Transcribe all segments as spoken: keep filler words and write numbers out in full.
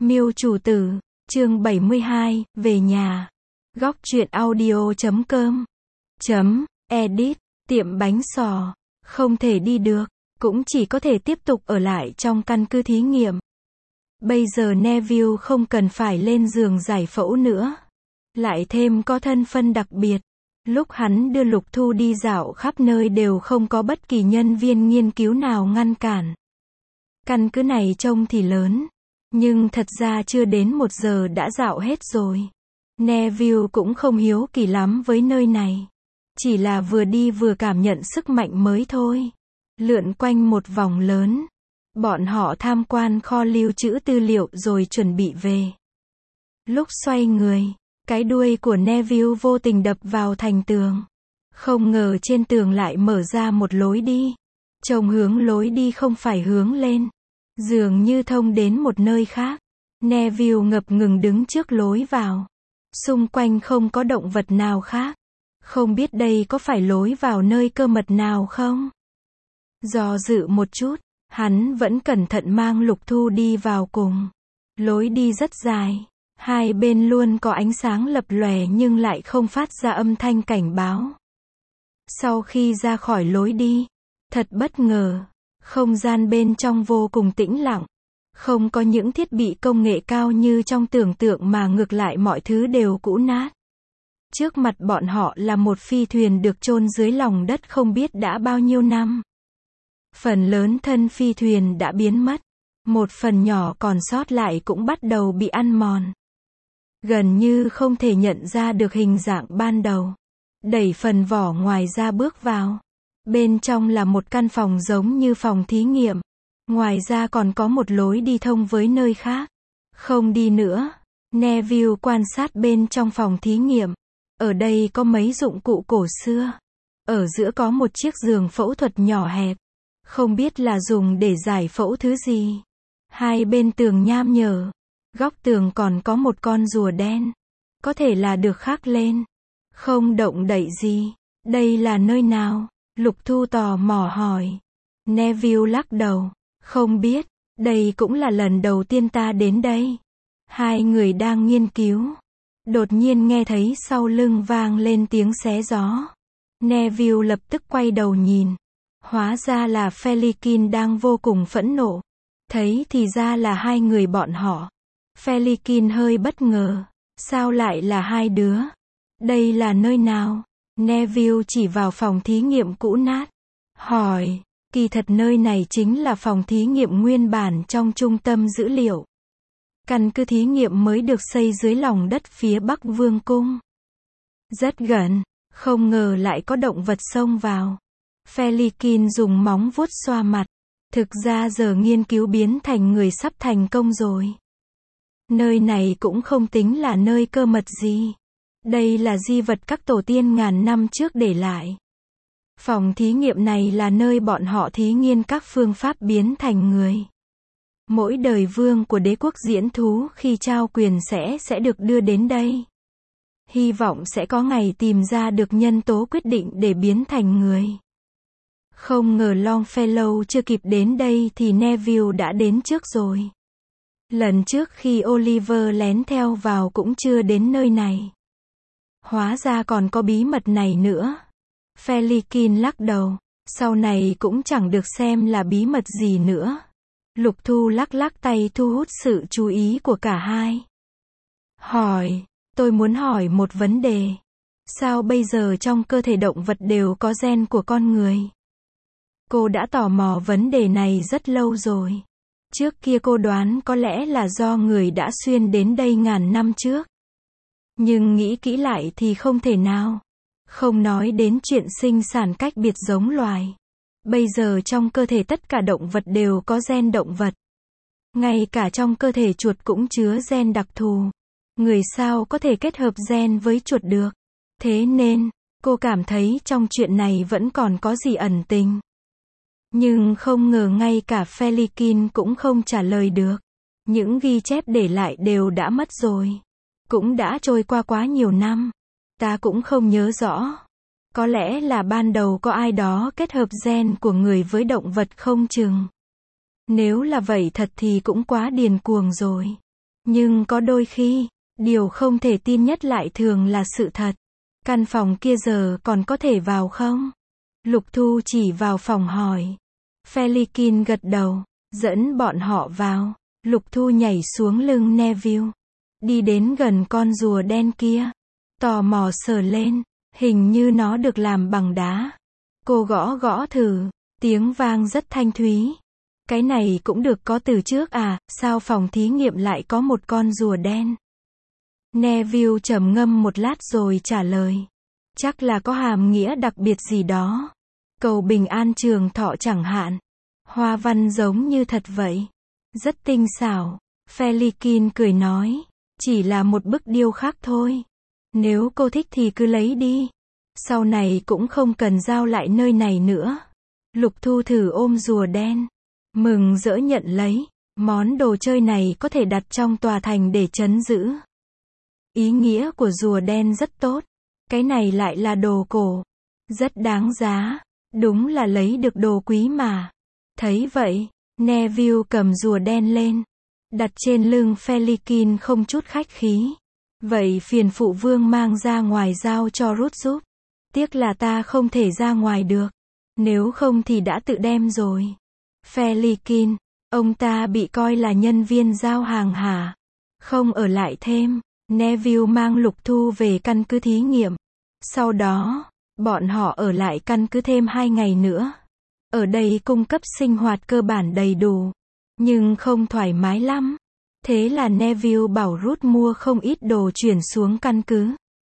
Miêu chủ tử, chương bảy mươi hai, về nhà. Góc truyện audio chấm com chấm edit, tiệm bánh sò, không thể đi được, cũng chỉ có thể tiếp tục ở lại trong căn cứ thí nghiệm. Bây giờ Neville không cần phải lên giường giải phẫu nữa. Lại thêm có thân phân đặc biệt. Lúc hắn đưa Lục Thu đi dạo khắp nơi đều không có bất kỳ nhân viên nghiên cứu nào ngăn cản. Căn cứ này trông thì lớn, nhưng thật ra chưa đến một giờ đã dạo hết rồi. Neville cũng không hiếu kỳ lắm với nơi này. Chỉ là vừa đi vừa cảm nhận sức mạnh mới thôi. Lượn quanh một vòng lớn. Bọn họ tham quan kho lưu trữ tư liệu rồi chuẩn bị về. Lúc xoay người, cái đuôi của Neville vô tình đập vào thành tường. Không ngờ trên tường lại mở ra một lối đi. Trông hướng lối đi không phải hướng lên. Dường như thông đến một nơi khác. Neville ngập ngừng đứng trước lối vào. Xung quanh không có động vật nào khác. Không biết đây có phải lối vào nơi cơ mật nào không? Do dự một chút, hắn vẫn cẩn thận mang Lục Thu đi vào cùng. Lối đi rất dài. Hai bên luôn có ánh sáng lập lòe nhưng lại không phát ra âm thanh cảnh báo. Sau khi ra khỏi lối đi, thật bất ngờ, không gian bên trong vô cùng tĩnh lặng. Không có những thiết bị công nghệ cao như trong tưởng tượng mà ngược lại mọi thứ đều cũ nát. Trước mặt bọn họ là một phi thuyền được chôn dưới lòng đất không biết đã bao nhiêu năm. Phần lớn thân phi thuyền đã biến mất. Một phần nhỏ còn sót lại cũng bắt đầu bị ăn mòn. Gần như không thể nhận ra được hình dạng ban đầu. Đẩy phần vỏ ngoài ra bước vào. Bên trong là một căn phòng giống như phòng thí nghiệm. Ngoài ra còn có một lối đi thông với nơi khác. Không đi nữa. Neville quan sát bên trong phòng thí nghiệm. Ở đây có mấy dụng cụ cổ xưa. Ở giữa có một chiếc giường phẫu thuật nhỏ hẹp. Không biết là dùng để giải phẫu thứ gì. Hai bên tường nham nhở. Góc tường còn có một con rùa đen. Có thể là được khắc lên. Không động đậy gì. Đây là nơi nào? Lục Thu tò mò hỏi. Neville lắc đầu. Không biết. Đây cũng là lần đầu tiên ta đến đây. Hai người đang nghiên cứu. Đột nhiên nghe thấy sau lưng vang lên tiếng xé gió. Neville lập tức quay đầu nhìn. Hóa ra là Felikin đang vô cùng phẫn nộ. Thấy thì ra là hai người bọn họ. Felikin hơi bất ngờ. Sao lại là hai đứa? Đây là nơi nào? Neville chỉ vào phòng thí nghiệm cũ nát. Hỏi, kỳ thật nơi này chính là phòng thí nghiệm nguyên bản trong trung tâm dữ liệu. Căn cứ thí nghiệm mới được xây dưới lòng đất phía Bắc Vương cung. Rất gần, không ngờ lại có động vật xông vào. Felikin dùng móng vuốt xoa mặt. Thực ra giờ nghiên cứu biến thành người sắp thành công rồi. Nơi này cũng không tính là nơi cơ mật gì. Đây là di vật các tổ tiên ngàn năm trước để lại. Phòng thí nghiệm này là nơi bọn họ thí nghiên các phương pháp biến thành người. Mỗi đời vương của đế quốc diễn thú khi trao quyền sẽ sẽ được đưa đến đây. Hy vọng sẽ có ngày tìm ra được nhân tố quyết định để biến thành người. Không ngờ Longfellow chưa kịp đến đây thì Neville đã đến trước rồi. Lần trước khi Oliver lén theo vào cũng chưa đến nơi này. Hóa ra còn có bí mật này nữa. Felikin lắc đầu. Sau này cũng chẳng được xem là bí mật gì nữa. Lục Thu lắc lắc tay thu hút sự chú ý của cả hai. Hỏi, tôi muốn hỏi một vấn đề. Sao bây giờ trong cơ thể động vật đều có gen của con người? Cô đã tò mò vấn đề này rất lâu rồi. Trước kia cô đoán có lẽ là do người đã xuyên đến đây ngàn năm trước. Nhưng nghĩ kỹ lại thì không thể nào. Không nói đến chuyện sinh sản cách biệt giống loài. Bây giờ trong cơ thể tất cả động vật đều có gen động vật. Ngay cả trong cơ thể chuột cũng chứa gen đặc thù. Người sao có thể kết hợp gen với chuột được? Thế nên, cô cảm thấy trong chuyện này vẫn còn có gì ẩn tình. Nhưng không ngờ ngay cả Felikin cũng không trả lời được. Những ghi chép để lại đều đã mất rồi. Cũng đã trôi qua quá nhiều năm. Ta cũng không nhớ rõ. Có lẽ là ban đầu có ai đó kết hợp gen của người với động vật không chừng. Nếu là vậy thật thì cũng quá điên cuồng rồi. Nhưng có đôi khi, điều không thể tin nhất lại thường là sự thật. Căn phòng kia giờ còn có thể vào không? Lục Thu chỉ vào phòng hỏi. Felikin gật đầu, dẫn bọn họ vào. Lục Thu nhảy xuống lưng Neville, đi đến gần con rùa đen kia, tò mò sờ lên, hình như nó được làm bằng đá. Cô gõ gõ thử, tiếng vang rất thanh thúy. Cái này cũng được có từ trước à, sao phòng thí nghiệm lại có một con rùa đen? Neville trầm ngâm một lát rồi trả lời. Chắc là có hàm nghĩa đặc biệt gì đó. Cầu bình an trường thọ chẳng hạn. Hoa văn giống như thật vậy. Rất tinh xảo. Felikin cười nói. Chỉ là một bức điêu khắc thôi. Nếu cô thích thì cứ lấy đi. Sau này cũng không cần giao lại nơi này nữa. Lục Thu thử ôm rùa đen. Mừng rỡ nhận lấy. Món đồ chơi này có thể đặt trong tòa thành để trấn giữ. Ý nghĩa của rùa đen rất tốt. Cái này lại là đồ cổ. Rất đáng giá. Đúng là lấy được đồ quý mà. Thấy vậy, Neville cầm rùa đen lên. Đặt trên lưng Felikin không chút khách khí. Vậy phiền phụ vương mang ra ngoài giao cho Ruth giúp. Tiếc là ta không thể ra ngoài được. Nếu không thì đã tự đem rồi. Felikin, ông ta bị coi là nhân viên giao hàng hả? Không ở lại thêm. Neville mang Lục Thu về căn cứ thí nghiệm. Sau đó, bọn họ ở lại căn cứ thêm hai ngày nữa. Ở đây cung cấp sinh hoạt cơ bản đầy đủ. Nhưng không thoải mái lắm. Thế là Neville bảo Ruth mua không ít đồ chuyển xuống căn cứ.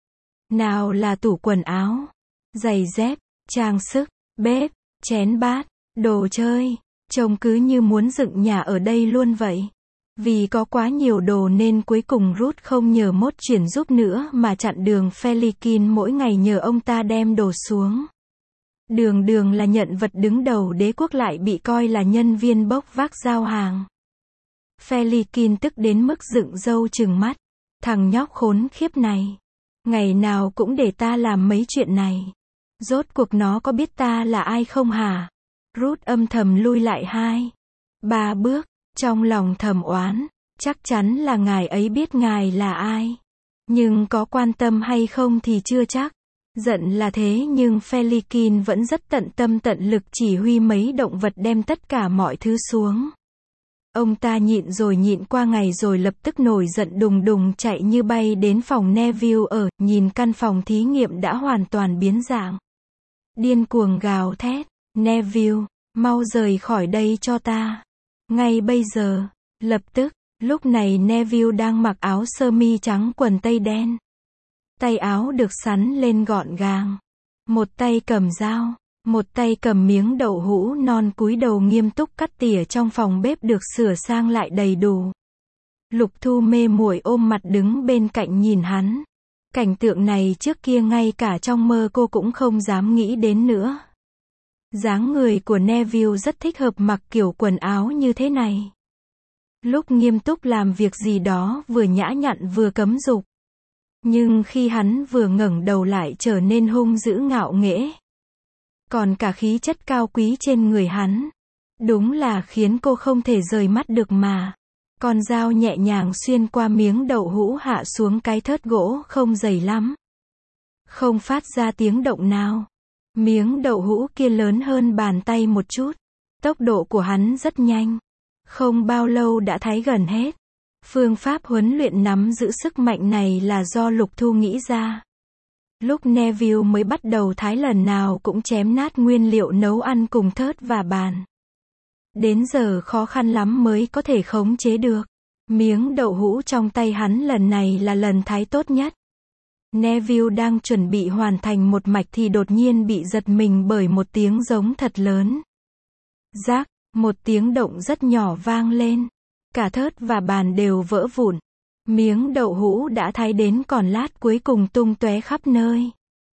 Nào là tủ quần áo, giày dép, trang sức, bếp, chén bát, đồ chơi. Trông cứ như muốn dựng nhà ở đây luôn vậy. Vì có quá nhiều đồ nên cuối cùng Ruth không nhờ mốt chuyển giúp nữa mà chặn đường Felikin mỗi ngày nhờ ông ta đem đồ xuống. Đường đường là nhận vật đứng đầu đế quốc lại bị coi là nhân viên bốc vác giao hàng. Felikin tức đến mức dựng râu trừng mắt. Thằng nhóc khốn khiếp này. Ngày nào cũng để ta làm mấy chuyện này. Rốt cuộc nó có biết ta là ai không hả? Ruth âm thầm lui lại hai, ba bước. Trong lòng thầm oán, chắc chắn là ngài ấy biết ngài là ai. Nhưng có quan tâm hay không thì chưa chắc. Giận là thế nhưng Felikin vẫn rất tận tâm tận lực chỉ huy mấy động vật đem tất cả mọi thứ xuống. Ông ta nhịn rồi nhịn qua ngày rồi lập tức nổi giận đùng đùng chạy như bay đến phòng Neville ở, nhìn căn phòng thí nghiệm đã hoàn toàn biến dạng. Điên cuồng gào thét, Neville, mau rời khỏi đây cho ta. Ngay bây giờ, lập tức, lúc này Neville đang mặc áo sơ mi trắng quần tây đen. Tay áo được sắn lên gọn gàng. Một tay cầm dao, một tay cầm miếng đậu hũ non cúi đầu nghiêm túc cắt tỉa trong phòng bếp được sửa sang lại đầy đủ. Lục Thu mê muội ôm mặt đứng bên cạnh nhìn hắn. Cảnh tượng này trước kia ngay cả trong mơ cô cũng không dám nghĩ đến nữa. Dáng người của Neville rất thích hợp mặc kiểu quần áo như thế này. Lúc nghiêm túc làm việc gì đó vừa nhã nhặn vừa cấm dục. Nhưng khi hắn vừa ngẩng đầu lại trở nên hung dữ ngạo nghễ. Còn cả khí chất cao quý trên người hắn. Đúng là khiến cô không thể rời mắt được mà. Con dao nhẹ nhàng xuyên qua miếng đậu hũ hạ xuống cái thớt gỗ không dày lắm. Không phát ra tiếng động nào. Miếng đậu hũ kia lớn hơn bàn tay một chút. Tốc độ của hắn rất nhanh. Không bao lâu đã thái gần hết. Phương pháp huấn luyện nắm giữ sức mạnh này là do Lục Thu nghĩ ra. Lúc Neville mới bắt đầu thái lần nào cũng chém nát nguyên liệu nấu ăn cùng thớt và bàn. Đến giờ khó khăn lắm mới có thể khống chế được. Miếng đậu hũ trong tay hắn lần này là lần thái tốt nhất. Neville đang chuẩn bị hoàn thành một mạch thì đột nhiên bị giật mình bởi một tiếng giống thật lớn. Rác, một tiếng động rất nhỏ vang lên. Cả thớt và bàn đều vỡ vụn. Miếng đậu hũ đã thái đến còn lát cuối cùng tung tóe khắp nơi.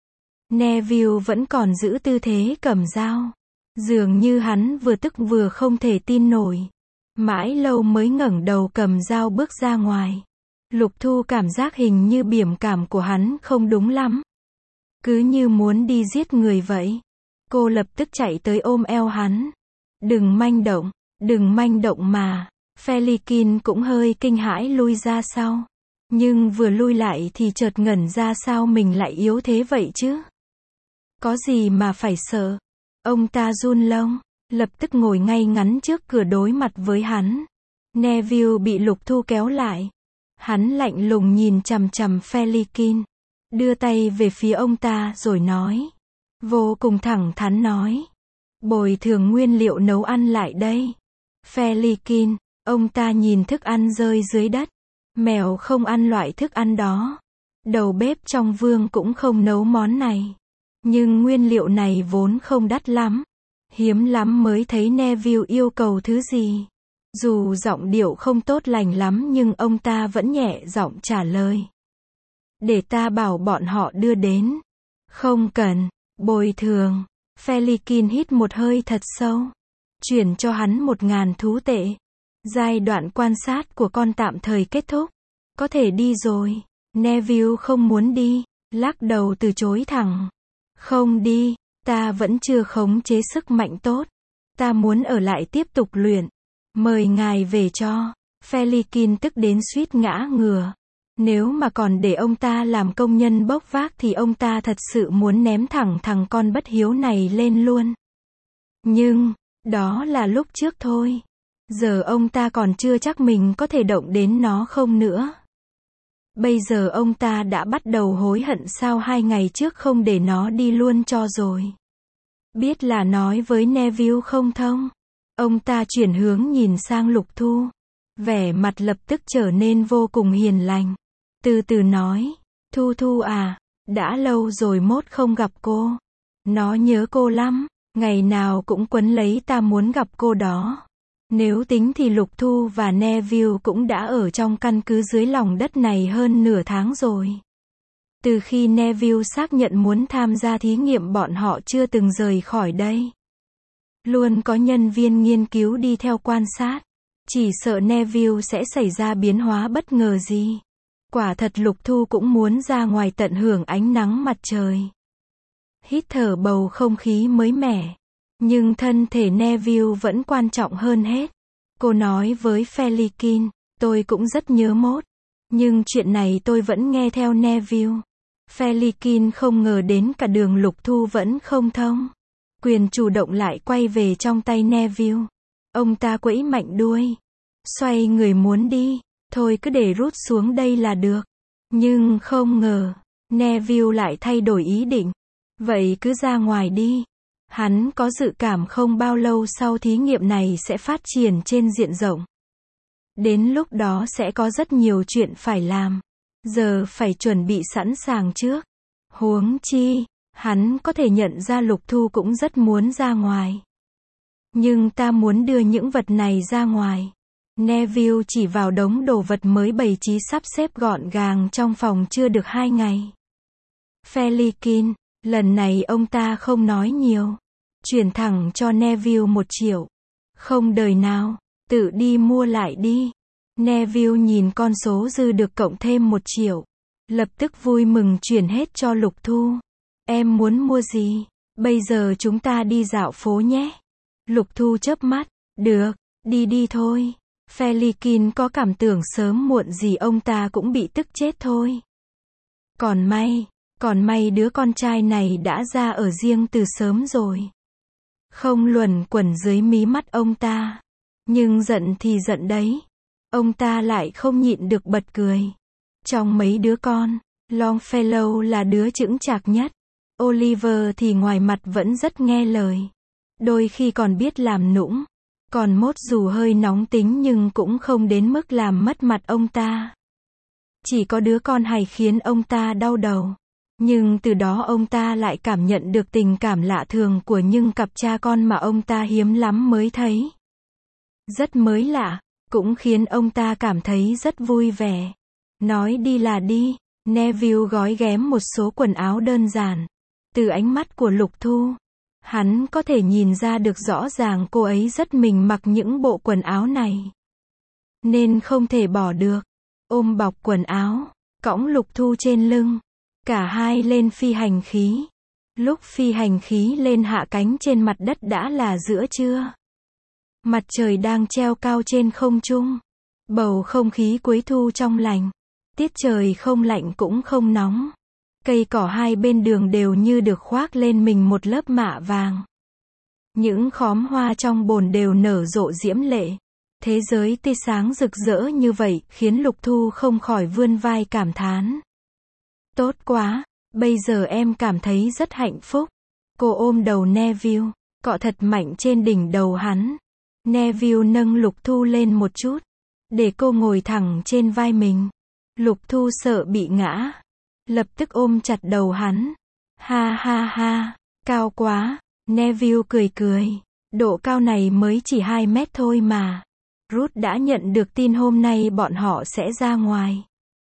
Neville vẫn còn giữ tư thế cầm dao. Dường như hắn vừa tức vừa không thể tin nổi. Mãi lâu mới ngẩng đầu cầm dao bước ra ngoài. Lục Thu cảm giác hình như biểu cảm của hắn không đúng lắm. Cứ như muốn đi giết người vậy. Cô lập tức chạy tới ôm eo hắn. Đừng manh động, đừng manh động mà. Felikin cũng hơi kinh hãi lui ra sau. Nhưng vừa lui lại thì chợt ngẩn ra, sao mình lại yếu thế vậy chứ? Có gì mà phải sợ? Ông ta run lông, lập tức ngồi ngay ngắn trước cửa đối mặt với hắn. Neville bị Lục Thu kéo lại. Hắn lạnh lùng nhìn chằm chằm Felikin, đưa tay về phía ông ta rồi nói. Vô cùng thẳng thắn nói. Bồi thường nguyên liệu nấu ăn lại đây. Felikin, ông ta nhìn thức ăn rơi dưới đất. Mèo không ăn loại thức ăn đó. Đầu bếp trong vương cũng không nấu món này. Nhưng nguyên liệu này vốn không đắt lắm. Hiếm lắm mới thấy Neville yêu cầu thứ gì. Dù giọng điệu không tốt lành lắm nhưng ông ta vẫn nhẹ giọng trả lời. Để ta bảo bọn họ đưa đến. Không cần, bồi thường. Felikin hít một hơi thật sâu. Chuyển cho hắn một ngàn thú tệ. Giai đoạn quan sát của con tạm thời kết thúc. Có thể đi rồi. Neville không muốn đi. Lắc đầu từ chối thẳng. Không đi, ta vẫn chưa khống chế sức mạnh tốt. Ta muốn ở lại tiếp tục luyện. Mời ngài về cho. Felikin tức đến suýt ngã ngửa. Nếu mà còn để ông ta làm công nhân bốc vác thì ông ta thật sự muốn ném thẳng thằng con bất hiếu này lên luôn. Nhưng, đó là lúc trước thôi. Giờ ông ta còn chưa chắc mình có thể động đến nó không nữa. Bây giờ ông ta đã bắt đầu hối hận sao hai ngày trước không để nó đi luôn cho rồi. Biết là nói với Neville không thông. Ông ta chuyển hướng nhìn sang Lục Thu. Vẻ mặt lập tức trở nên vô cùng hiền lành. Từ từ nói. Thu Thu à, đã lâu rồi mốt không gặp cô. Nó nhớ cô lắm. Ngày nào cũng quấn lấy ta muốn gặp cô đó. Nếu tính thì Lục Thu và Neville cũng đã ở trong căn cứ dưới lòng đất này hơn nửa tháng rồi. Từ khi Neville xác nhận muốn tham gia thí nghiệm bọn họ chưa từng rời khỏi đây. Luôn có nhân viên nghiên cứu đi theo quan sát. Chỉ sợ Neville sẽ xảy ra biến hóa bất ngờ gì. Quả thật Lục Thu cũng muốn ra ngoài tận hưởng ánh nắng mặt trời. Hít thở bầu không khí mới mẻ. Nhưng thân thể Neville vẫn quan trọng hơn hết. Cô nói với Felikin, tôi cũng rất nhớ mốt. Nhưng chuyện này tôi vẫn nghe theo Neville. Felikin không ngờ đến cả đường Lục Thu vẫn không thông. Quyền chủ động lại quay về trong tay Neville. Ông ta quẫy mạnh đuôi. Xoay người muốn đi. Thôi cứ để rút xuống đây là được. Nhưng không ngờ, Neville lại thay đổi ý định. Vậy cứ ra ngoài đi. Hắn có dự cảm không bao lâu sau thí nghiệm này sẽ phát triển trên diện rộng. Đến lúc đó sẽ có rất nhiều chuyện phải làm. Giờ phải chuẩn bị sẵn sàng trước. Huống chi, hắn có thể nhận ra Lục Thu cũng rất muốn ra ngoài. Nhưng ta muốn đưa những vật này ra ngoài. Neville chỉ vào đống đồ vật mới bày trí sắp xếp gọn gàng trong phòng chưa được hai ngày. Felikin, lần này ông ta không nói nhiều. Chuyển thẳng cho Neville một triệu. Không đời nào, tự đi mua lại đi. Neville nhìn con số dư được cộng thêm một triệu. Lập tức vui mừng chuyển hết cho Lục Thu. Em muốn mua gì? Bây giờ chúng ta đi dạo phố nhé. Lục Thu chớp mắt. Được, đi đi thôi. Felikin có cảm tưởng sớm muộn gì ông ta cũng bị tức chết thôi. Còn may, còn may đứa con trai này đã ra ở riêng từ sớm rồi. Không luẩn quẩn dưới mí mắt ông ta. Nhưng giận thì giận đấy. Ông ta lại không nhịn được bật cười. Trong mấy đứa con, Longfellow là đứa chững chạc nhất. Oliver thì ngoài mặt vẫn rất nghe lời. Đôi khi còn biết làm nũng. Còn Mốt dù hơi nóng tính nhưng cũng không đến mức làm mất mặt ông ta. Chỉ có đứa con hay khiến ông ta đau đầu. Nhưng từ đó ông ta lại cảm nhận được tình cảm lạ thường của những cặp cha con mà ông ta hiếm lắm mới thấy. Rất mới lạ, cũng khiến ông ta cảm thấy rất vui vẻ. Nói đi là đi, Neville gói ghém một số quần áo đơn giản. Từ ánh mắt của Lục Thu, hắn có thể nhìn ra được rõ ràng cô ấy rất mình mặc những bộ quần áo này. Nên không thể bỏ được. Ôm bọc quần áo, cõng Lục Thu trên lưng. Cả hai lên phi hành khí. Lúc phi hành khí lên hạ cánh trên mặt đất đã là giữa trưa. Mặt trời đang treo cao trên không trung. Bầu không khí cuối thu trong lành. Tiết trời không lạnh cũng không nóng. Cây cỏ hai bên đường đều như được khoác lên mình một lớp mạ vàng. Những khóm hoa trong bồn đều nở rộ diễm lệ. Thế giới tươi sáng rực rỡ như vậy, khiến Lục Thu không khỏi vươn vai cảm thán. Tốt quá, bây giờ em cảm thấy rất hạnh phúc. Cô ôm đầu Neville, cọ thật mạnh trên đỉnh đầu hắn. Neville nâng Lục Thu lên một chút, để cô ngồi thẳng trên vai mình. Lục Thu sợ bị ngã, lập tức ôm chặt đầu hắn. Ha ha ha, cao quá. Neville cười cười. Độ cao này mới chỉ hai mét thôi mà. Ruth đã nhận được tin hôm nay bọn họ sẽ ra ngoài.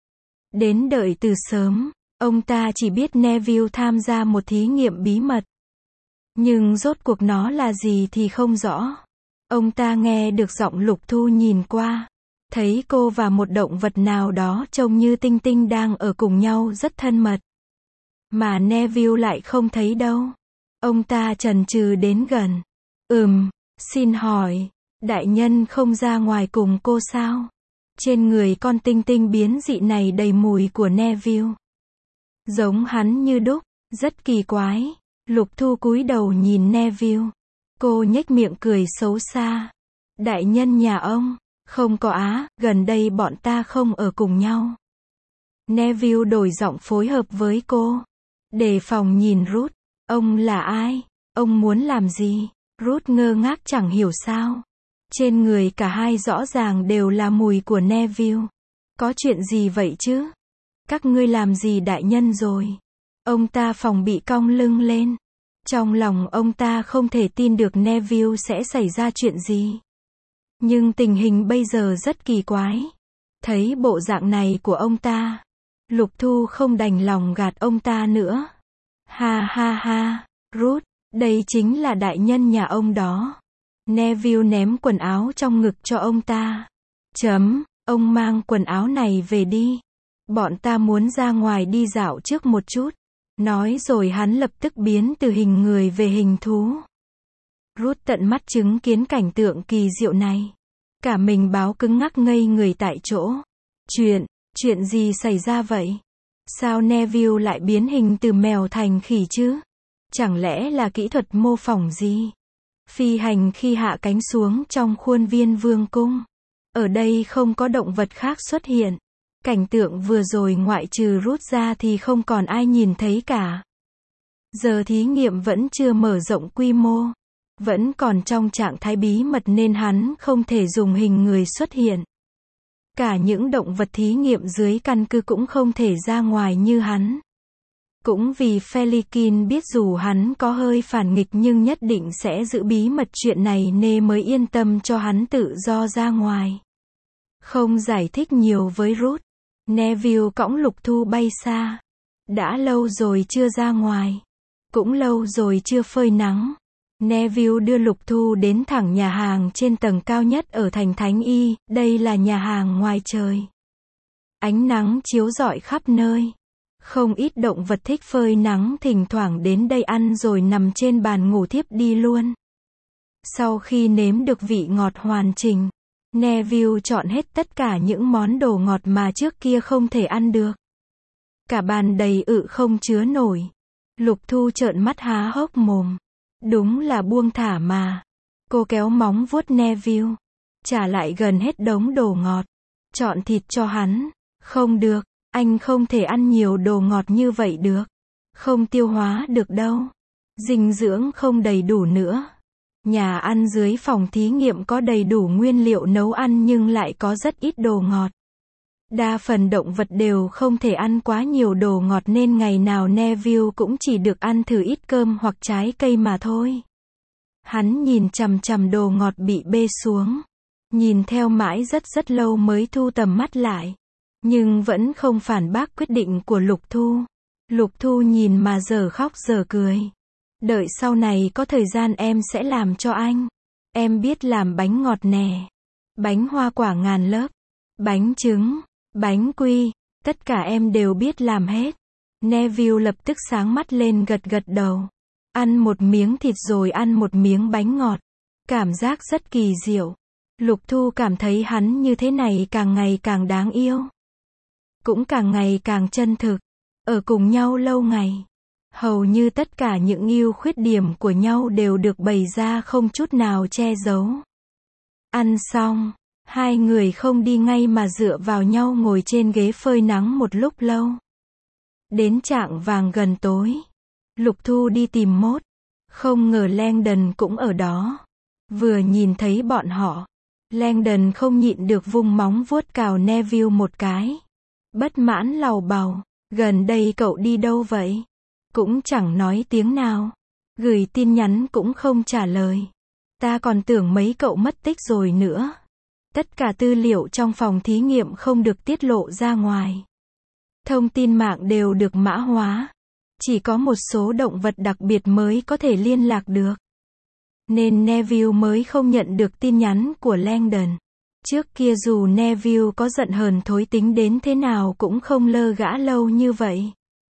Đến đợi từ sớm, ông ta chỉ biết Neville tham gia một thí nghiệm bí mật. Nhưng rốt cuộc nó là gì thì không rõ. Ông ta nghe được giọng Lục Thu nhìn qua. Thấy cô và một động vật nào đó trông như tinh tinh đang ở cùng nhau rất thân mật. Mà Neville lại không thấy đâu. Ông ta chần chừ đến gần. Ừm, xin hỏi, đại nhân không ra ngoài cùng cô sao? Trên người con tinh tinh biến dị này đầy mùi của Neville. Giống hắn như đúc, rất kỳ quái. Lục Thu cúi đầu nhìn Neville. Cô nhếch miệng cười xấu xa. Đại nhân nhà ông, không có á, gần đây bọn ta không ở cùng nhau. Neville đổi giọng phối hợp với cô. Đề phòng nhìn Ruth. Ông là ai? Ông muốn làm gì? Ruth ngơ ngác chẳng hiểu sao. Trên người cả hai rõ ràng đều là mùi của Neville. Có chuyện gì vậy chứ? Các ngươi làm gì đại nhân rồi? Ông ta phòng bị cong lưng lên. Trong lòng ông ta không thể tin được Neville sẽ xảy ra chuyện gì. Nhưng tình hình bây giờ rất kỳ quái. Thấy bộ dạng này của ông ta, Lục Thu không đành lòng gạt ông ta nữa. Ha ha ha, Ruth, đây chính là đại nhân nhà ông đó. Neville ném quần áo trong ngực cho ông ta. Chấm, ông mang quần áo này về đi. Bọn ta muốn ra ngoài đi dạo trước một chút. Nói rồi hắn lập tức biến từ hình người về hình thú. Ruth tận mắt chứng kiến cảnh tượng kỳ diệu này. Cả mình báo cứng ngắc ngây người tại chỗ. Chuyện, chuyện gì xảy ra vậy? Sao Neville lại biến hình từ mèo thành khỉ chứ? Chẳng lẽ là kỹ thuật mô phỏng gì? Phi hành khi hạ cánh xuống trong khuôn viên vương cung. Ở đây không có động vật khác xuất hiện. Cảnh tượng vừa rồi ngoại trừ Ruth ra thì không còn ai nhìn thấy cả. Giờ thí nghiệm vẫn chưa mở rộng quy mô. Vẫn còn trong trạng thái bí mật nên hắn không thể dùng hình người xuất hiện. Cả những động vật thí nghiệm dưới căn cứ cũng không thể ra ngoài như hắn. Cũng vì Felikin biết dù hắn có hơi phản nghịch nhưng nhất định sẽ giữ bí mật chuyện này nên mới yên tâm cho hắn tự do ra ngoài. Không giải thích nhiều với Ruth. Neville cõng Lục Thu bay xa. Đã lâu rồi chưa ra ngoài. Cũng lâu rồi chưa phơi nắng. Neville đưa Lục Thu đến thẳng nhà hàng trên tầng cao nhất ở thành Thánh Y, đây là nhà hàng ngoài trời. Ánh nắng chiếu rọi khắp nơi. Không ít động vật thích phơi nắng thỉnh thoảng đến đây ăn rồi nằm trên bàn ngủ thiếp đi luôn. Sau khi nếm được vị ngọt hoàn chỉnh, Neville chọn hết tất cả những món đồ ngọt mà trước kia không thể ăn được. Cả bàn đầy ự không chứa nổi. Lục Thu trợn mắt há hốc mồm. Đúng là buông thả mà. Cô kéo móng vuốt Neville. Trả lại gần hết đống đồ ngọt. Chọn thịt cho hắn. Không được, anh không thể ăn nhiều đồ ngọt như vậy được. Không tiêu hóa được đâu. Dinh dưỡng không đầy đủ nữa. Nhà ăn dưới phòng thí nghiệm có đầy đủ nguyên liệu nấu ăn nhưng lại có rất ít đồ ngọt. Đa phần động vật đều không thể ăn quá nhiều đồ ngọt nên ngày nào Neville cũng chỉ được ăn thử ít cơm hoặc trái cây mà thôi. Hắn nhìn chằm chằm đồ ngọt bị bê xuống. Nhìn theo mãi rất rất lâu mới thu tầm mắt lại. Nhưng vẫn không phản bác quyết định của Lục Thu. Lục Thu nhìn mà giờ khóc giờ cười. Đợi sau này có thời gian em sẽ làm cho anh. Em biết làm bánh ngọt nè. Bánh hoa quả ngàn lớp. Bánh trứng. Bánh quy. Tất cả em đều biết làm hết. Neville lập tức sáng mắt lên gật gật đầu. Ăn một miếng thịt rồi ăn một miếng bánh ngọt. Cảm giác rất kỳ diệu. Lục Thu cảm thấy hắn như thế này càng ngày càng đáng yêu. Cũng càng ngày càng chân thực. Ở cùng nhau lâu ngày. Hầu như tất cả những ưu khuyết điểm của nhau đều được bày ra không chút nào che giấu. Ăn xong, hai người không đi ngay mà dựa vào nhau ngồi trên ghế phơi nắng một lúc lâu. Đến chạng vàng gần tối, Lục Thu đi tìm Mốt. Không ngờ Langdon cũng ở đó. Vừa nhìn thấy bọn họ, Langdon không nhịn được vung móng vuốt cào Neville một cái. Bất mãn lầu bầu, gần đây cậu đi đâu vậy? Cũng chẳng nói tiếng nào. Gửi tin nhắn cũng không trả lời. Ta còn tưởng mấy cậu mất tích rồi nữa. Tất cả tư liệu trong phòng thí nghiệm không được tiết lộ ra ngoài. Thông tin mạng đều được mã hóa. Chỉ có một số động vật đặc biệt mới có thể liên lạc được. Nên Neville mới không nhận được tin nhắn của Langdon. Trước kia dù Neville có giận hờn thối tính đến thế nào cũng không lơ gã lâu như vậy.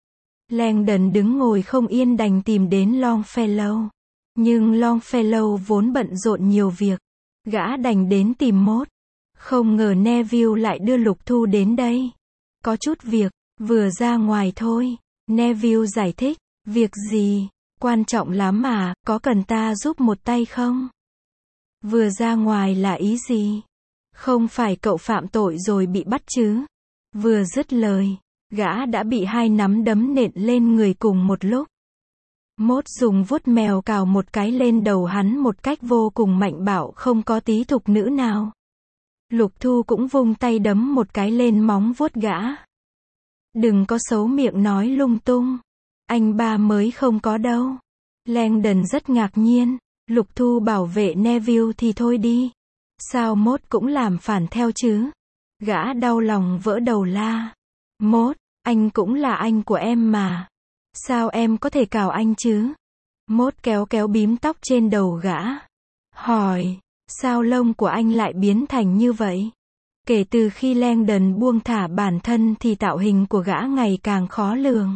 Langdon đứng ngồi không yên đành tìm đến Longfellow. Nhưng Longfellow vốn bận rộn nhiều việc. Gã đành đến tìm Mốt. Không ngờ Neville lại đưa Lục Thu đến đây. Có chút việc, vừa ra ngoài thôi. Neville giải thích. Việc gì? Quan trọng lắm mà, có cần ta giúp một tay không? Vừa ra ngoài là ý gì? Không phải cậu phạm tội rồi bị bắt chứ? Vừa dứt lời, gã đã bị hai nắm đấm nện lên người cùng một lúc. Mốt dùng vuốt mèo cào một cái lên đầu hắn một cách vô cùng mạnh bạo không có tí thục nữ nào. Lục Thu cũng vung tay đấm một cái lên móng vuốt gã. Đừng có xấu miệng nói lung tung. Anh ba mới không có đâu. Langdon rất ngạc nhiên. Lục Thu bảo vệ Neville thì thôi đi. Sao Mốt cũng làm phản theo chứ? Gã đau lòng vỡ đầu la. Mốt, anh cũng là anh của em mà. Sao em có thể cào anh chứ? Mốt kéo kéo bím tóc trên đầu gã. Hỏi, sao lông của anh lại biến thành như vậy? Kể từ khi Langdon buông thả bản thân thì tạo hình của gã ngày càng khó lường.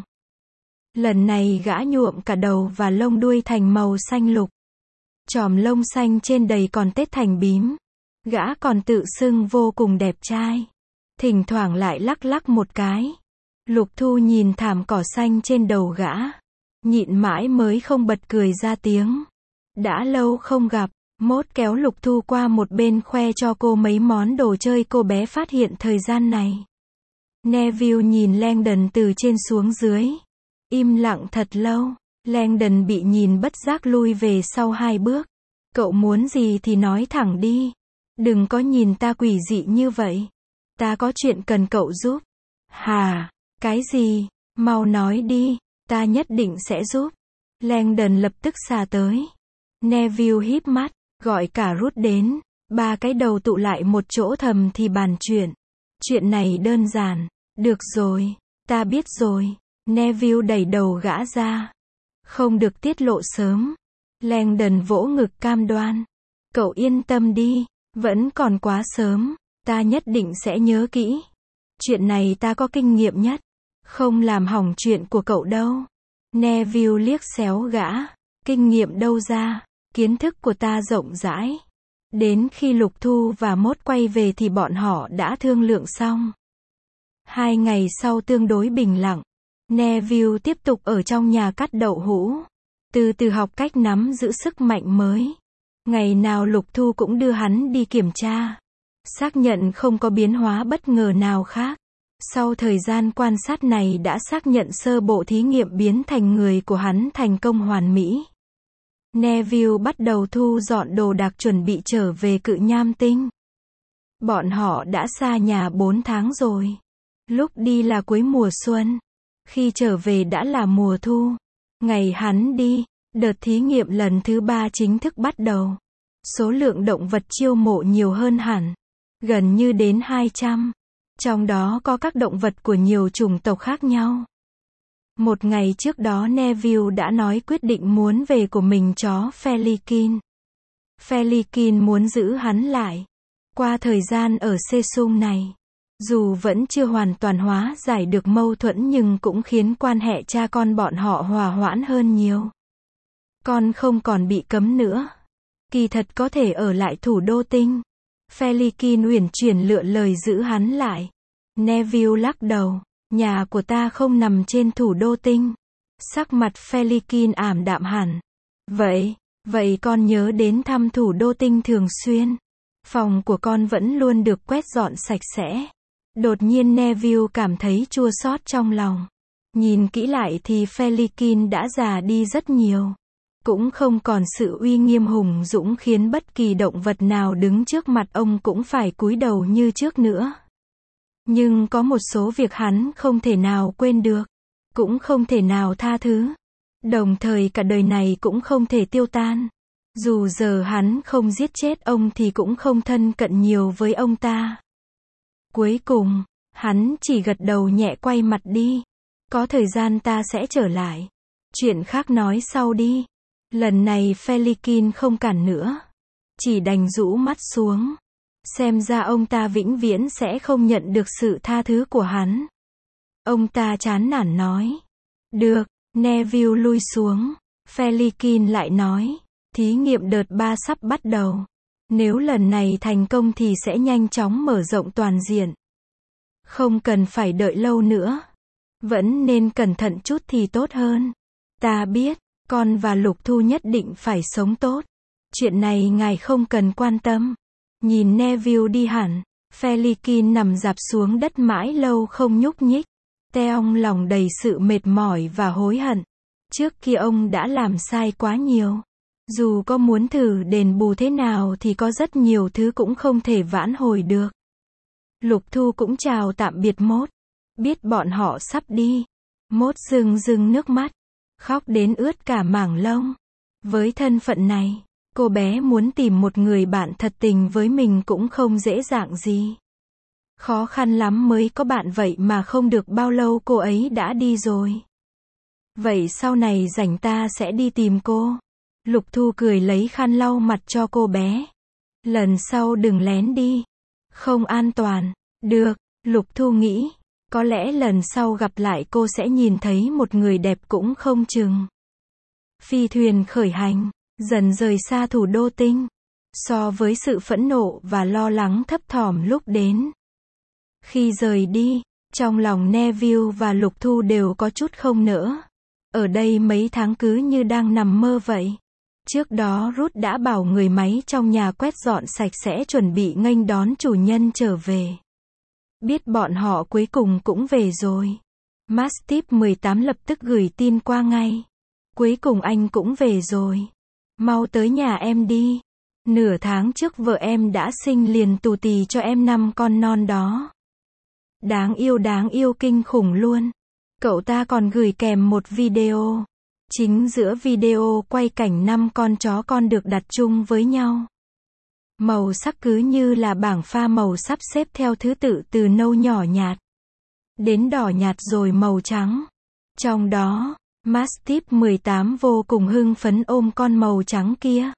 Lần này gã nhuộm cả đầu và lông đuôi thành màu xanh lục. Chòm lông xanh trên đầy còn tết thành bím. Gã còn tự xưng vô cùng đẹp trai. Thỉnh thoảng lại lắc lắc một cái. Lục Thu nhìn thảm cỏ xanh trên đầu gã. Nhịn mãi mới không bật cười ra tiếng. Đã lâu không gặp. Mốt kéo Lục Thu qua một bên khoe cho cô mấy món đồ chơi cô bé phát hiện thời gian này. Neville nhìn Langdon từ trên xuống dưới. Im lặng thật lâu. Langdon bị nhìn bất giác lui về sau hai bước. Cậu muốn gì thì nói thẳng đi. Đừng có nhìn ta quỷ dị như vậy. Ta có chuyện cần cậu giúp. Hà, cái gì? Mau nói đi. Ta nhất định sẽ giúp. Langdon lập tức xà tới. Neville híp mắt. Gọi cả Rút đến. Ba cái đầu tụ lại một chỗ thầm thì bàn chuyện. Chuyện này đơn giản. Được rồi. Ta biết rồi. Neville đẩy đầu gã ra. Không được tiết lộ sớm. Langdon vỗ ngực cam đoan. Cậu yên tâm đi. Vẫn còn quá sớm. Ta nhất định sẽ nhớ kỹ. Chuyện này ta có kinh nghiệm nhất. Không làm hỏng chuyện của cậu đâu. Neville liếc xéo gã. Kinh nghiệm đâu ra. Kiến thức của ta rộng rãi. Đến khi Lục Thu và Mốt quay về thì bọn họ đã thương lượng xong. Hai ngày sau tương đối bình lặng. Neville tiếp tục ở trong nhà cắt đậu hũ. Từ từ học cách nắm giữ sức mạnh mới. Ngày nào Lục Thu cũng đưa hắn đi kiểm tra. Xác nhận không có biến hóa bất ngờ nào khác. Sau thời gian quan sát này đã xác nhận sơ bộ thí nghiệm biến thành người của hắn thành công hoàn mỹ. Neville bắt đầu thu dọn đồ đạc chuẩn bị trở về Cự Nham Tinh. Bọn họ đã xa nhà bốn tháng rồi. Lúc đi là cuối mùa xuân. Khi trở về đã là mùa thu. Ngày hắn đi, đợt thí nghiệm lần thứ ba chính thức bắt đầu. Số lượng động vật chiêu mộ nhiều hơn hẳn. Gần như đến hai trăm. Trong đó có các động vật của nhiều chủng tộc khác nhau. Một ngày trước đó Neville đã nói quyết định muốn về của mình chó Felikin. Felikin muốn giữ hắn lại. Qua thời gian ở Sesung này, dù vẫn chưa hoàn toàn hóa giải được mâu thuẫn nhưng cũng khiến quan hệ cha con bọn họ hòa hoãn hơn nhiều. Con không còn bị cấm nữa. Kỳ thật có thể ở lại thủ đô tinh. Felikin uyển chuyển lựa lời giữ hắn lại. Neville lắc đầu. Nhà của ta không nằm trên thủ đô tinh. Sắc mặt Felikin ảm đạm hẳn. Vậy, vậy con nhớ đến thăm thủ đô tinh thường xuyên. Phòng của con vẫn luôn được quét dọn sạch sẽ. Đột nhiên Neville cảm thấy chua xót trong lòng. Nhìn kỹ lại thì Felikin đã già đi rất nhiều. Cũng không còn sự uy nghiêm hùng dũng khiến bất kỳ động vật nào đứng trước mặt ông cũng phải cúi đầu như trước nữa. Nhưng có một số việc hắn không thể nào quên được. Cũng không thể nào tha thứ. Đồng thời cả đời này cũng không thể tiêu tan. Dù giờ hắn không giết chết ông thì cũng không thân cận nhiều với ông ta. Cuối cùng, hắn chỉ gật đầu nhẹ quay mặt đi. Có thời gian ta sẽ trở lại. Chuyện khác nói sau đi. Lần này Felikin không cản nữa. Chỉ đành rũ mắt xuống. Xem ra ông ta vĩnh viễn sẽ không nhận được sự tha thứ của hắn. Ông ta chán nản nói. Được, Neville lui xuống. Felikin lại nói. Thí nghiệm đợt ba sắp bắt đầu. Nếu lần này thành công thì sẽ nhanh chóng mở rộng toàn diện. Không cần phải đợi lâu nữa. Vẫn nên cẩn thận chút thì tốt hơn. Ta biết, con và Lục Thu nhất định phải sống tốt. Chuyện này ngài không cần quan tâm. Nhìn Neville đi hẳn, Felikin nằm rạp xuống đất mãi lâu không nhúc nhích. Theon lòng đầy sự mệt mỏi và hối hận. Trước kia ông đã làm sai quá nhiều. Dù có muốn thử đền bù thế nào thì có rất nhiều thứ cũng không thể vãn hồi được. Lục Thu cũng chào tạm biệt Mốt. Biết bọn họ sắp đi. Mốt rưng rưng nước mắt. Khóc đến ướt cả mảng lông. Với thân phận này, cô bé muốn tìm một người bạn thật tình với mình cũng không dễ dàng gì. Khó khăn lắm mới có bạn vậy mà không được bao lâu cô ấy đã đi rồi. Vậy sau này rảnh ta sẽ đi tìm cô. Lục Thu cười lấy khăn lau mặt cho cô bé. Lần sau đừng lén đi. Không an toàn. Được, Lục Thu nghĩ. Có lẽ lần sau gặp lại cô sẽ nhìn thấy một người đẹp cũng không chừng. Phi thuyền khởi hành, dần rời xa thủ đô tinh. So với sự phẫn nộ và lo lắng thấp thỏm lúc đến. Khi rời đi, trong lòng Neville và Lục Thu đều có chút không nỡ. Ở đây mấy tháng cứ như đang nằm mơ vậy. Trước đó Ruth đã bảo người máy trong nhà quét dọn sạch sẽ chuẩn bị nghênh đón chủ nhân trở về. Biết bọn họ cuối cùng cũng về rồi. Mastiff mười tám lập tức gửi tin qua ngay. Cuối cùng anh cũng về rồi. Mau tới nhà em đi. Nửa tháng trước vợ em đã sinh liền tù tì cho em năm con non đó. Đáng yêu đáng yêu kinh khủng luôn. Cậu ta còn gửi kèm một video. Chính giữa video quay cảnh năm con chó con được đặt chung với nhau. Màu sắc cứ như là bảng pha màu sắp xếp theo thứ tự từ nâu nhỏ nhạt đến đỏ nhạt rồi màu trắng. Trong đó, Mastiff mười tám vô cùng hưng phấn ôm con màu trắng kia.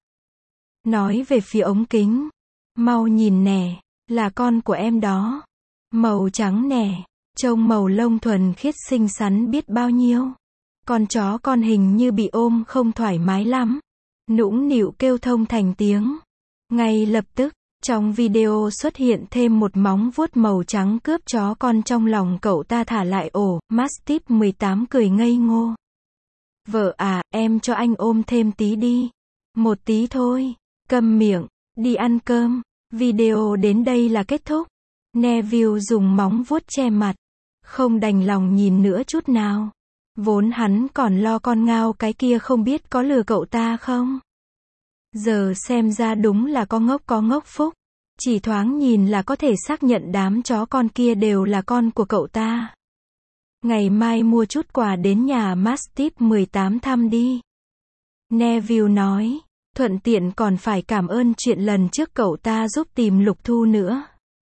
Nói về phía ống kính. Mau nhìn nè, là con của em đó. Màu trắng nè, trông màu lông thuần khiết xinh xắn biết bao nhiêu. Con chó con hình như bị ôm không thoải mái lắm. Nũng nịu kêu thông thành tiếng. Ngay lập tức, trong video xuất hiện thêm một móng vuốt màu trắng cướp chó con trong lòng cậu ta thả lại ổ. Mastiff mười tám cười ngây ngô. Vợ à, em cho anh ôm thêm tí đi. Một tí thôi. Câm miệng, đi ăn cơm. Video đến đây là kết thúc. Neville dùng móng vuốt che mặt. Không đành lòng nhìn nữa chút nào. Vốn hắn còn lo con ngao cái kia không biết có lừa cậu ta không. Giờ xem ra đúng là có ngốc có ngốc phúc. Chỉ thoáng nhìn là có thể xác nhận đám chó con kia đều là con của cậu ta. Ngày mai mua chút quà đến nhà Mastiff mười tám thăm đi. Neville nói. Thuận tiện còn phải cảm ơn chuyện lần trước cậu ta giúp tìm Lục Thu nữa.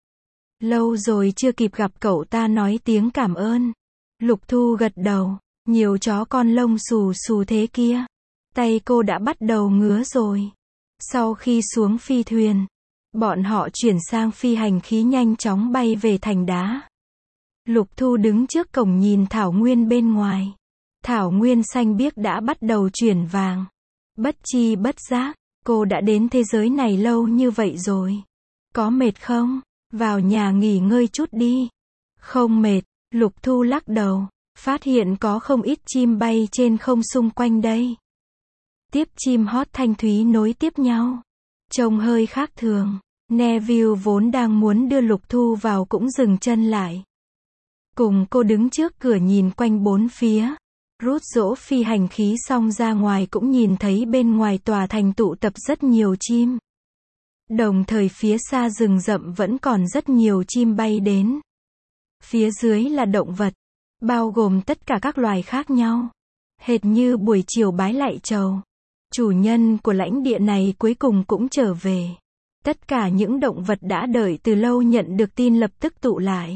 Lâu rồi chưa kịp gặp cậu ta nói tiếng cảm ơn. Lục Thu gật đầu. Nhiều chó con lông xù xù thế kia. Tay cô đã bắt đầu ngứa rồi. Sau khi xuống phi thuyền, bọn họ chuyển sang phi hành khí nhanh chóng bay về thành đá. Lục Thu đứng trước cổng nhìn thảo nguyên bên ngoài. Thảo nguyên xanh biếc đã bắt đầu chuyển vàng. Bất chi bất giác, Cô đã đến thế giới này lâu như vậy rồi. Có mệt không? Vào nhà nghỉ ngơi chút đi. Không mệt, Lục Thu lắc đầu, phát hiện có không ít chim bay trên không xung quanh đây. Tiếp chim hót thanh thúy nối tiếp nhau. Trông hơi khác thường. Neville vốn đang muốn đưa Lục Thu vào cũng dừng chân lại. Cùng cô đứng trước cửa nhìn quanh bốn phía. Rút dỗ phi hành khí xong ra ngoài cũng nhìn thấy bên ngoài tòa thành tụ tập rất nhiều chim. Đồng thời phía xa rừng rậm vẫn còn rất nhiều chim bay đến. Phía dưới là động vật, bao gồm tất cả các loài khác nhau. Hệt như buổi chiều bái lạy trầu. Chủ nhân của lãnh địa này cuối cùng cũng trở về. Tất cả những động vật đã đợi từ lâu nhận được tin lập tức tụ lại.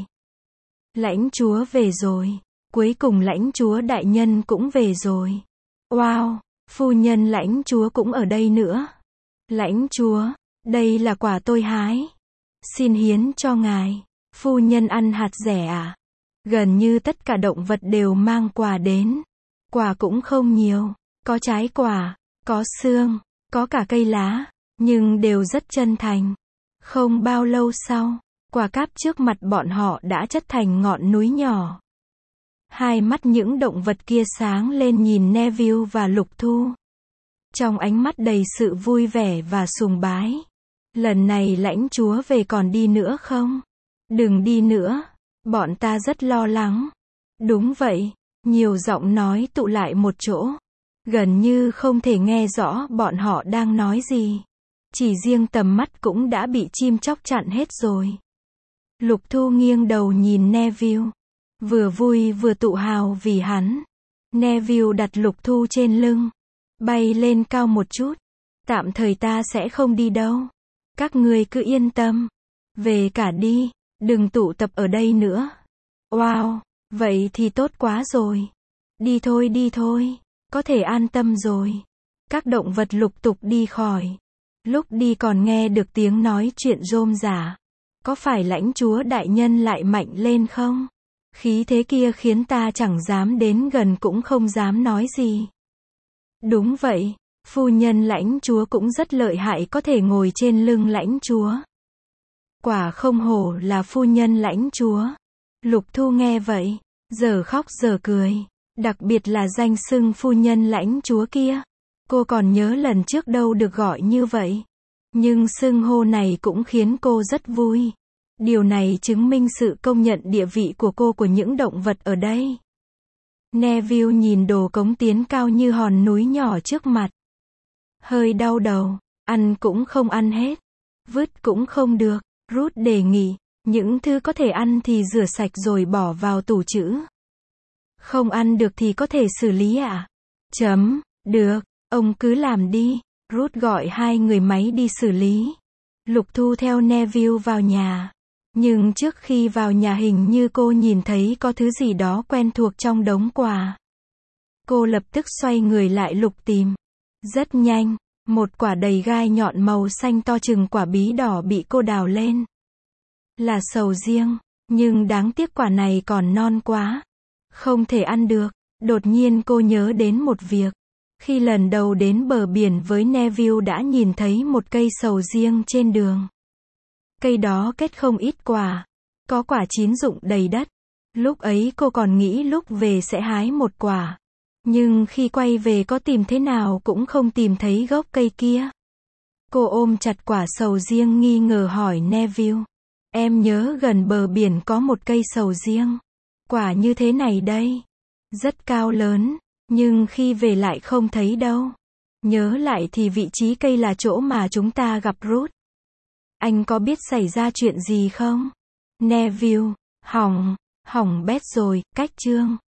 Lãnh chúa về rồi. Cuối cùng lãnh chúa đại nhân cũng về rồi. Wow, phu nhân lãnh chúa cũng ở đây nữa. Lãnh chúa, đây là quả tôi hái. Xin hiến cho ngài. Phu nhân ăn hạt rẻ à? Gần như tất cả động vật đều mang quà đến. Quà cũng không nhiều. Có trái quả, có xương, có cả cây lá. Nhưng đều rất chân thành. Không bao lâu sau, quả cáp trước mặt bọn họ đã chất thành ngọn núi nhỏ. Hai mắt những động vật kia sáng lên nhìn Neville và Lục Thu. Trong ánh mắt đầy sự vui vẻ và sùng bái. Lần này lãnh chúa về còn đi nữa không? Đừng đi nữa. Bọn ta rất lo lắng. Đúng vậy. Nhiều giọng nói tụ lại một chỗ. Gần như không thể nghe rõ bọn họ đang nói gì. Chỉ riêng tầm mắt cũng đã bị chim chóc chặn hết rồi. Lục Thu nghiêng đầu nhìn Neville. Vừa vui vừa tự hào vì hắn. Neville đặt Lục Thu trên lưng. Bay lên cao một chút. Tạm thời ta sẽ không đi đâu. Các ngươi cứ yên tâm. Về cả đi. Đừng tụ tập ở đây nữa. Wow, vậy thì tốt quá rồi. Đi thôi đi thôi. Có thể an tâm rồi. Các động vật lục tục đi khỏi. Lúc đi còn nghe được tiếng nói chuyện rôm rả. Có phải lãnh chúa đại nhân lại mạnh lên không? Khí thế kia khiến ta chẳng dám đến gần cũng không dám nói gì. Đúng vậy, phu nhân lãnh chúa cũng rất lợi hại, có thể ngồi trên lưng lãnh chúa. Quả không hổ là phu nhân lãnh chúa. Lục Thu nghe vậy, giờ khóc giờ cười. Đặc biệt là danh xưng phu nhân lãnh chúa kia. Cô còn nhớ lần trước đâu được gọi như vậy. Nhưng xưng hô này cũng khiến cô rất vui. Điều này chứng minh sự công nhận địa vị của cô của những động vật ở đây. Neville nhìn đồ cống tiến cao như hòn núi nhỏ trước mặt. Hơi đau đầu, ăn cũng không ăn hết. Vứt cũng không được. Rút đề nghị, những thứ có thể ăn thì rửa sạch rồi bỏ vào tủ trữ. Không ăn được thì có thể xử lý à? Chấm, được, ông cứ làm đi. Rút gọi hai người máy đi xử lý. Lục Thu theo Neville vào nhà. Nhưng trước khi vào nhà hình như cô nhìn thấy có thứ gì đó quen thuộc trong đống quà. Cô lập tức xoay người lại lục tìm. Rất nhanh, một quả đầy gai nhọn màu xanh to chừng quả bí đỏ bị cô đào lên. Là sầu riêng, nhưng đáng tiếc quả này còn non quá. Không thể ăn được. Đột nhiên cô nhớ đến một việc. Khi lần đầu đến bờ biển với Neville đã nhìn thấy một cây sầu riêng trên đường. Cây đó kết không ít quả. Có quả chín rụng đầy đất. Lúc ấy cô còn nghĩ lúc về sẽ hái một quả. Nhưng khi quay về có tìm thế nào cũng không tìm thấy gốc cây kia. Cô ôm chặt quả sầu riêng nghi ngờ hỏi Neville. Em nhớ gần bờ biển có một cây sầu riêng. Quả như thế này đây. Rất cao lớn. Nhưng khi về lại không thấy đâu. Nhớ lại thì vị trí cây là chỗ mà chúng ta gặp Ruth. Anh có biết xảy ra chuyện gì không? Neville, hỏng, hỏng bét rồi, cách chương.